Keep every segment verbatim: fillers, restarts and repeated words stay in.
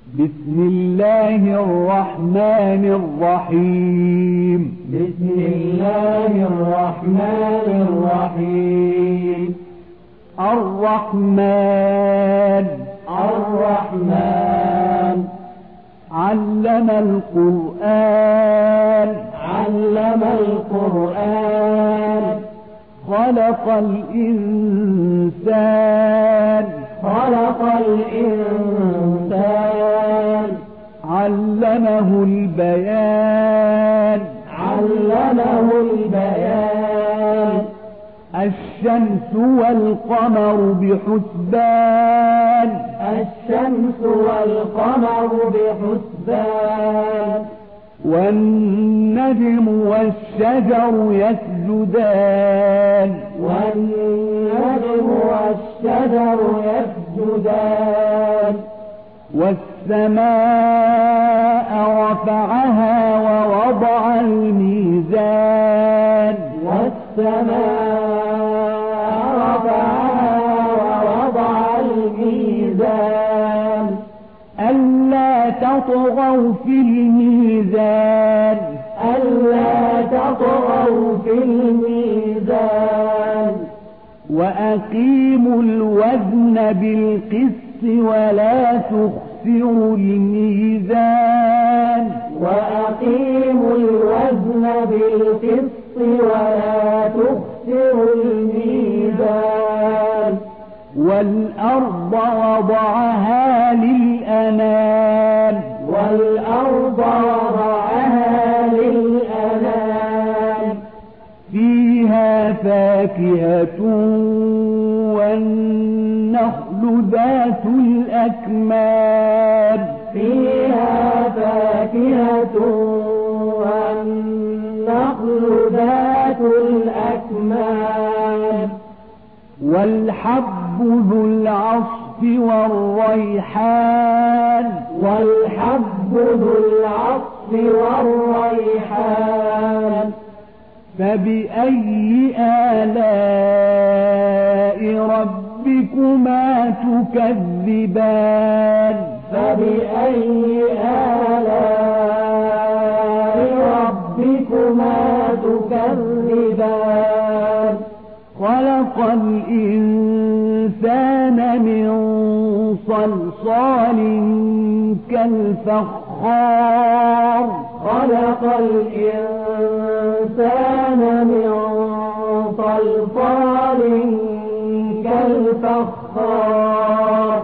بسم الله الرحمن الرحيم. بسم الله الرحمن الرحيم. الرحمن الرحمن علم القرآن علم القرآن خلق الإنسان خلق الإنسان علمه البيان علمه البيان الشمس والقمر بحسبان الشمس والقمر بحسبان والنجم والشجر يسجدان والنجم والشجر يسجدان والسماء رفعها ووضع الميزان والسماء رفعها ووضع الميزان ألا تطغوا في الميزان ألا تطغوا في الميزان وأقيموا الوزن بالقسط ولا تخسروا الميزان وأقيموا الوزن بالقسط ولا تخسروا الميزان والأرض وضعها للأنام والأرض وضعها للأنام فيها فاكهة والنخل ذات الأكمام فيها فاكهة والنخل ذات الأكمام والحب ذو العصف والريحان والحب ذو العصف والريحان فبأي آلاء ربكما تكذبان فبأي آلاء ربكما تكذبان خلق الإنسان من صلصال كالفخار خلق الإنسان من صلصال كالفخار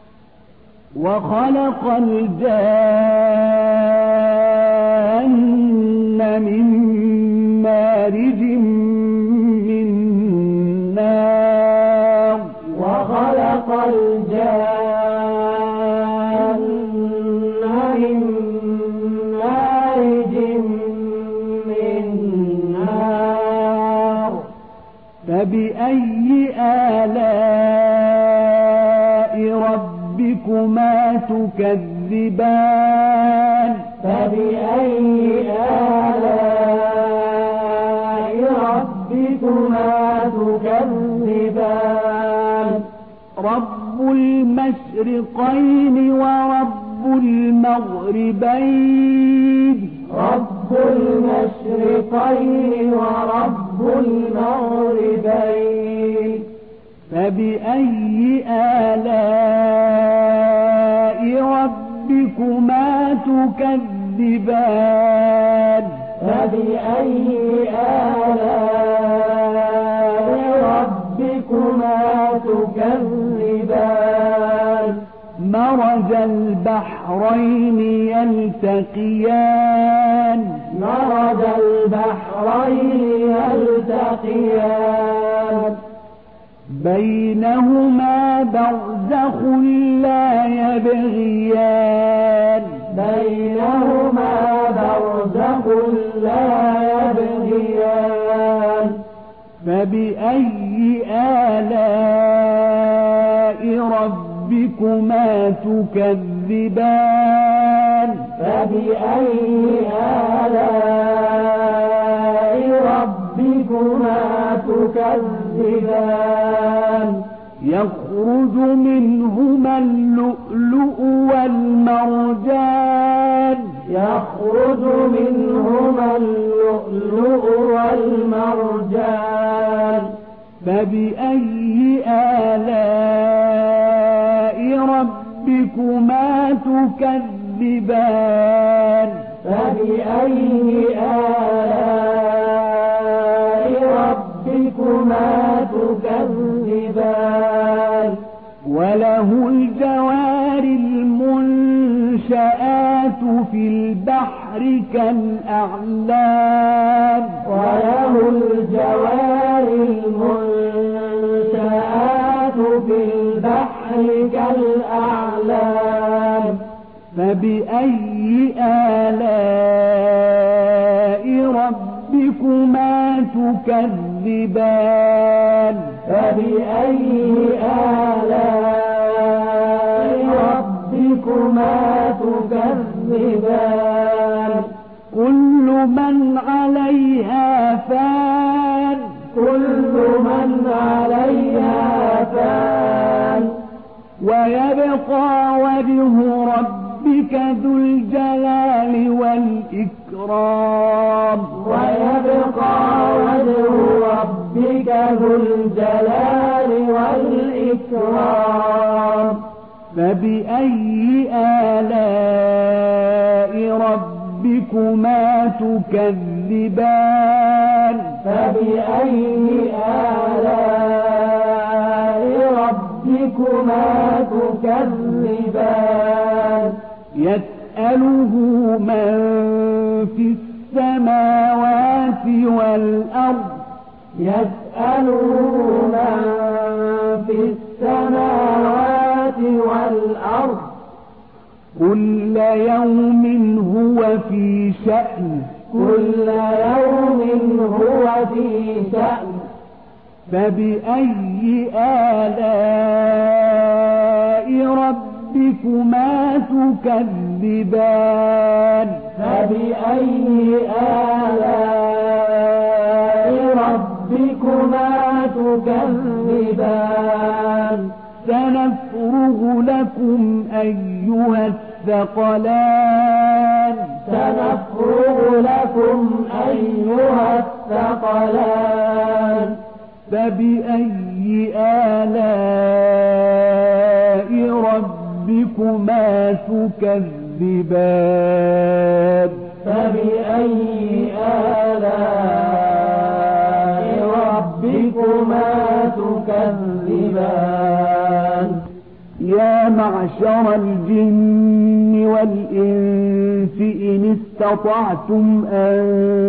وخلق الجان من مارج من نار وخلق الجان من مارج من نار فبأي آلاء ربكما تكذبان فبأي آلاء ربكما تكذبان رب المشرقين ورب المغربين رب المشرقين ورب المغربين فبأي آلاء ربكما تكذبان فبأي آلاء ربكما تكذبان مرج البحرين يلتقيان مرج البحرين يلتقيان بينهما برزخ لا يبغيان بينهما برزخ لا يبغيان فبأي آلاء ربكما تكذبان فبأي آلاء ربكما تكذبان يخرج منهما اللؤلؤ والمرجان يخرج منهما اللؤلؤ والمرجان فبأي آلاء ربكما تكذبان فبأي آلاء ربكما تكذبان وله الجوار المنشآت في البحر كالأعلام وله الجوار المنشآت في البحر كالأعلام فبأي آلاء ربكما تكذبان فبأي آلاء ربكما تكذبان كل من عليها فان كل من عليها فان ويبقى وجه ربك ذو الجلال والإكرام ويبقى وجه ربك ذو الجلال والإكرام فبأي آلاء ربكما تكذبان فبأي آلاء ربكما تكذبان يسأله من في السماوات والأرض يسأله من في السماوات والأرض كل يوم هو في شأن كل يوم هو في شأن فبأي آلاء ربكما تكذبان فبأي آلاء ربكما تكذبان سنفرغ لكم أيها الثقلان سنفرغ لكم أيها الثقلان فبأي آلاء ربكما تكذبان فبأي آلاء ربكما تكذبان يا معشر الجن والإنس إن استطعتم أن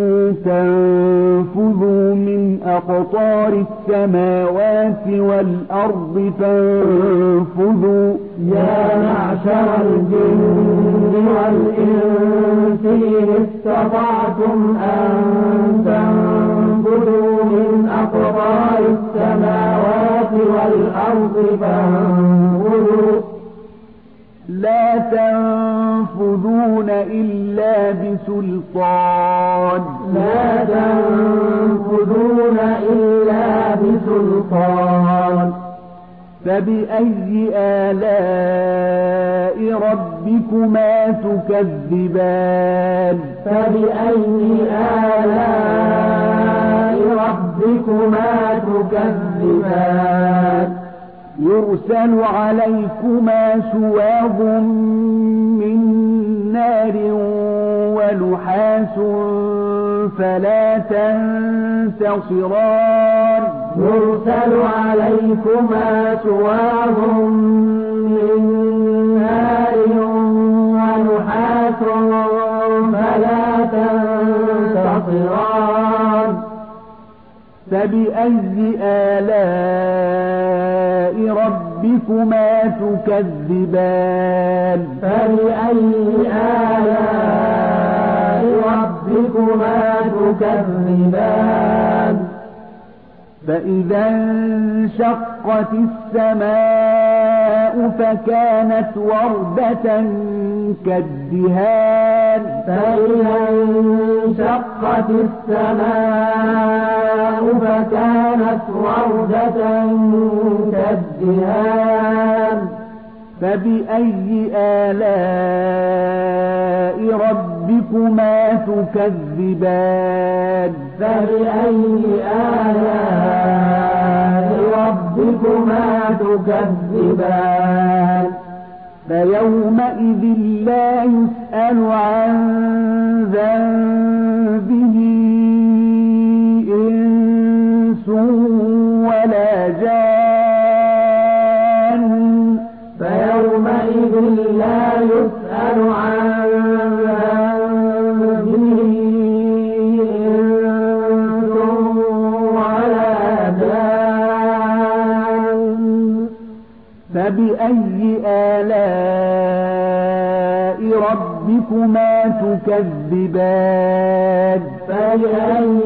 تنفذوا من أقطار السماوات والأرض فانفذوا يا معشر الجن والإنس إن استطعتم أن تنفذوا من أقطار السماوات والأرض فانفذوا لا تنفذون إلا بسلطان لا تنفذون إلا بسلطان فبأي آلاء ربكما تكذبان فبأي آلاء ربكما تكذبان يرسل عليكما شواظ من نار ونحاس فلا تنتصران يرسل عليكما شواظ من نار ونحاس فلا تنتصران فبأي آلاء ربكما تكذبان فبأي آلاء ربكما تكذبان فإذا انشقت السماء فكانت وردة كالدهان فإذا انشقت السماء فكانت وردة كالدهان فبأي آلاء ربكما تكذبان فبأي آلاء ربكما تكذبان فيومئذ لا يسأل عن ذنبه إنس ولا جان فيومئذ لا يسأل عن ذنبه إنس ولا جان فبأي آلاء ربكما تكذبان فبأي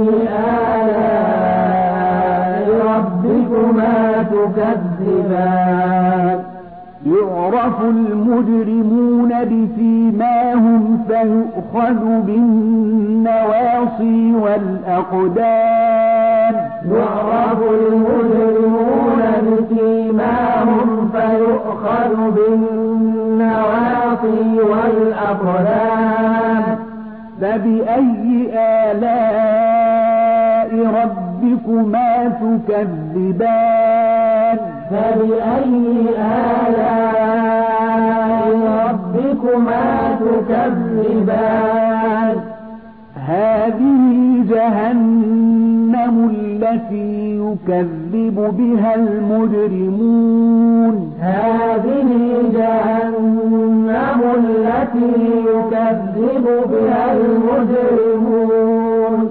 آلاء ربكما تكذبان يعرف المجرمون بسيماهم فيؤخذ بالنواصي والأقدام يعرف المجرمون بسيماهم فيؤخذ بالنواصي والأقدام فبأي آلاء ربكما تكذبان فبأي آلاء ربكما تكذبان هذه جهنم التي يكذب بها المجرمون هذه جهنم التي يكذب بها المجرمون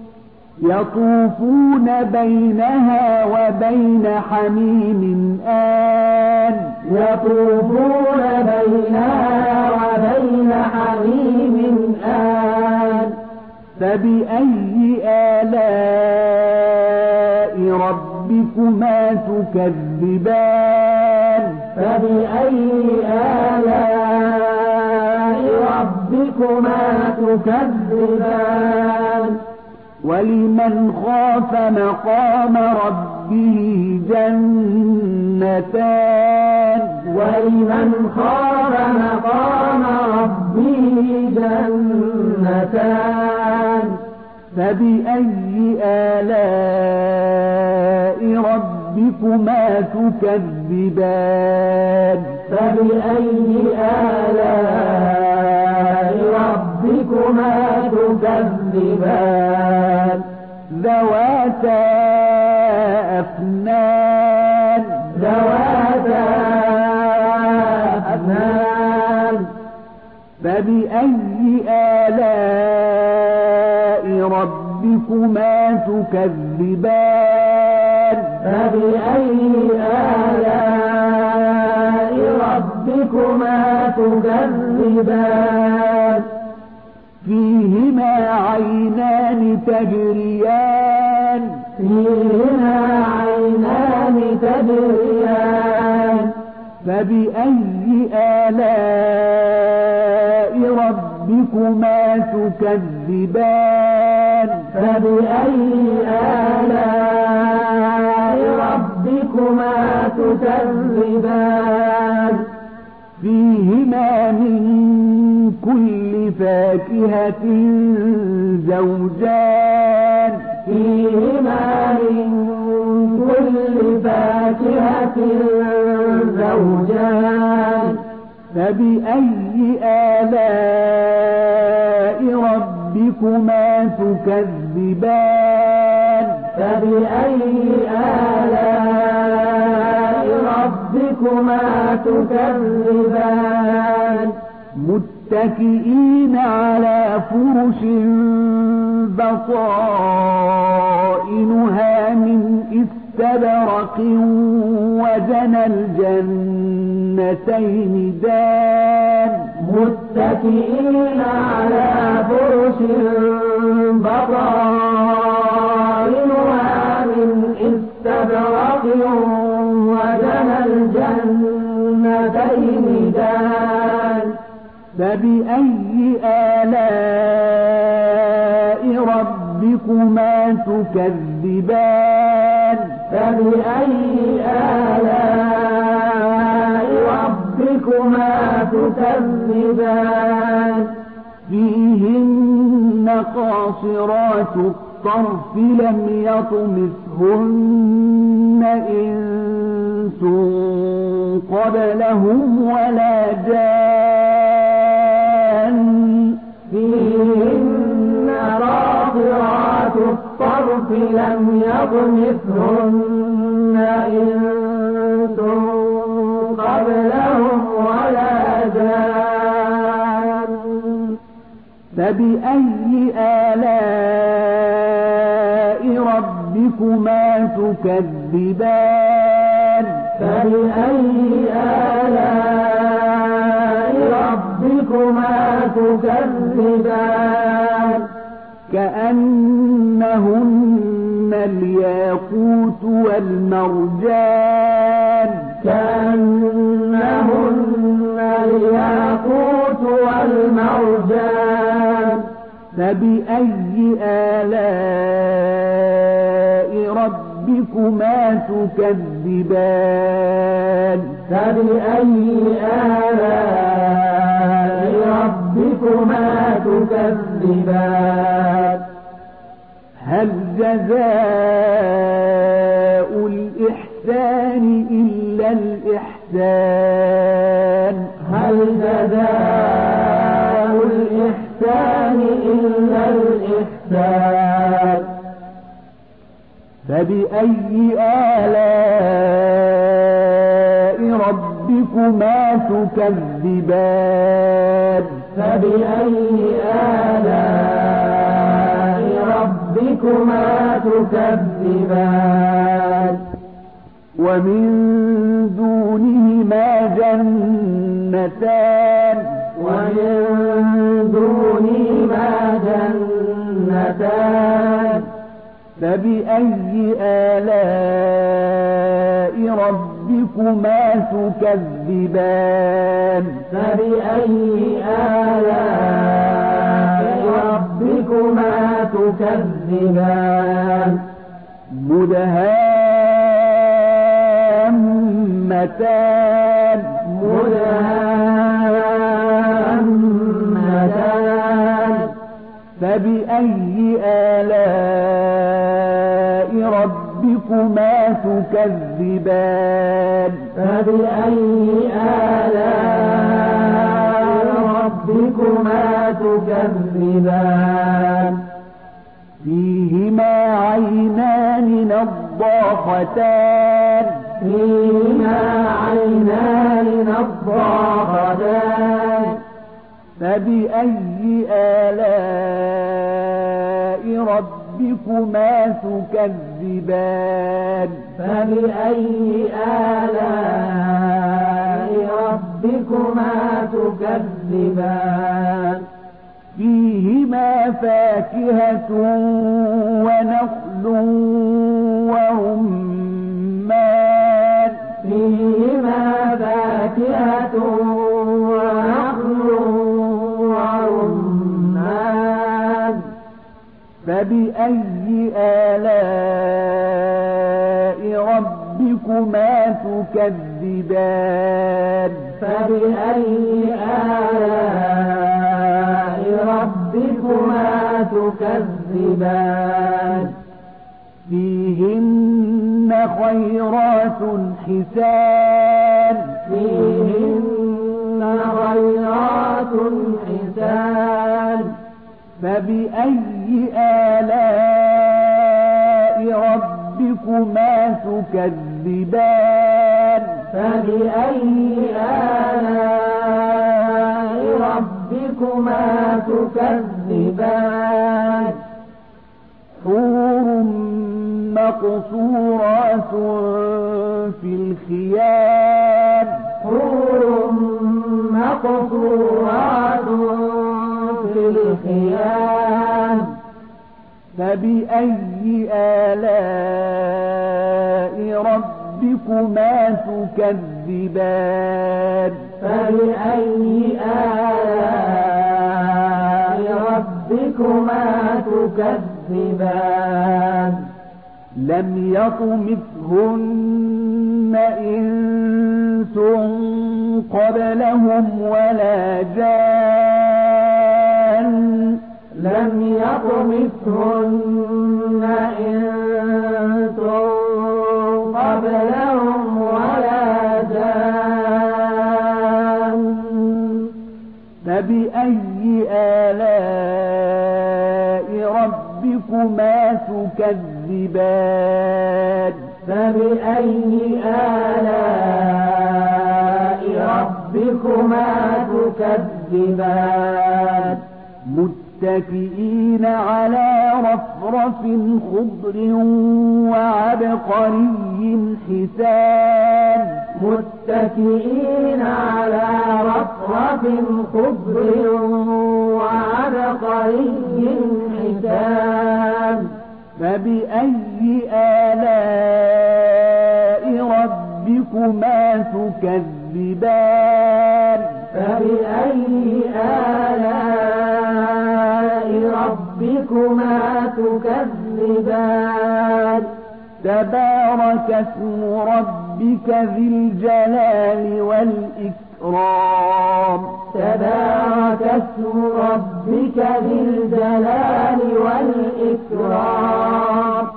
يطوفون بينها وبين حميم آن يطوفون بينها وبين حميم آن فبأي آلاء ربكما تكذبان فبأي آلاء ربكما تكذبان ولمن خاف مقام ربه جنتان ولمن خاف مقام ربه جنتان فبأي آلاء ربكما تكذبان فبأي آلاء ربكما تكذبان ذواتا أفنان ذواتا أفنان فبأي آلاء ربكما تكذبان فبأي آلاء ربكما تكذبان فيهما عينان تجريان فيهما عينان تجريان فبأي آلاء ربكما تكذبان فبأي آلاء ربكما تكذبان فيهما من كل فاكهة زوجان فيهما من كل فاكهة زوجان فبأي آلاء ربكما تكذبان فبأي آلاء ربكما تكذبان متكئين على فرش بطائنها من استبرق وجنى الجنتين دان متكئين على فرش بطائنها من استبرق وجنى الجنتين دان فبأي آلاء ربكما تكذبان فبأي آلاء ربكما ربكما تكذبان فيهن قاصرات الطرف لم يطمثهن إنس قبلهم ولا جان فيهن قاصرات الطرف لم يطمثهن إنس قبلهم ولا جان فبأي آلاء ربكما تكذبان فبأي آلاء ربكما تكذبان كأنهن الياقوت والمرجان كأنهن الياقوت والمرجان فبأي آلاء ربكما تكذبان فبأي آلاء ربكما تكذبان هل جزاء الإحسان إلا الإحسان هل جزاء الإحسان إلا الإحسان فبأي آلاء ربكما تكذبان فبأي آلاء ربكما تكذبان ومن دونهما جنتان ومن دونهما جنتان فبأي آلاء ربكما تكذبان فبأي آلاء ربكما تكذبان مدهامتان مدهامتان فبأي آلاء ربكما تكذبان فبأي آلاء ربكما تكذبان فيهما عينان نضاختان فيهما عينان نضاختان فبأي آلاء ربكما تكذبان فبأي آلاء ربكما تكذبان فيهما فاكهة ونخل ورمان فيهما فاكهة ونخل ورمان فبأي آلاء ربكما تكذبان فبأي آلاء ربكما تكذبان فيهن خيرات حسان فيهن خيرات حسان فبأي آلاء ربكما تكذبان فبأي آلاء ربكما تكذبان حور مقصورات في الخيام حور مقصورات في الخيام فبأي آلاء ربكما تكذبان فبأي آلاء ربكما تكذبان لم يطمثهن إنس قبلهم ولا جان لم يطمثهن إنس قبلهم ولا جان فبأي آلاء ربكما تكذبان فبأي آلاء ربكما تكذبان متكئين على رفرف خضر وعبقري حسان متكئين على رفرف خضر وعبقري حسان فبأي آلاء ربكما تكذبان فبأي آلاء ربكما تكذبان تبارك اسم ربك ذي الجلال والإكرام تبارك اسم ربك ذي الجلال والإكرام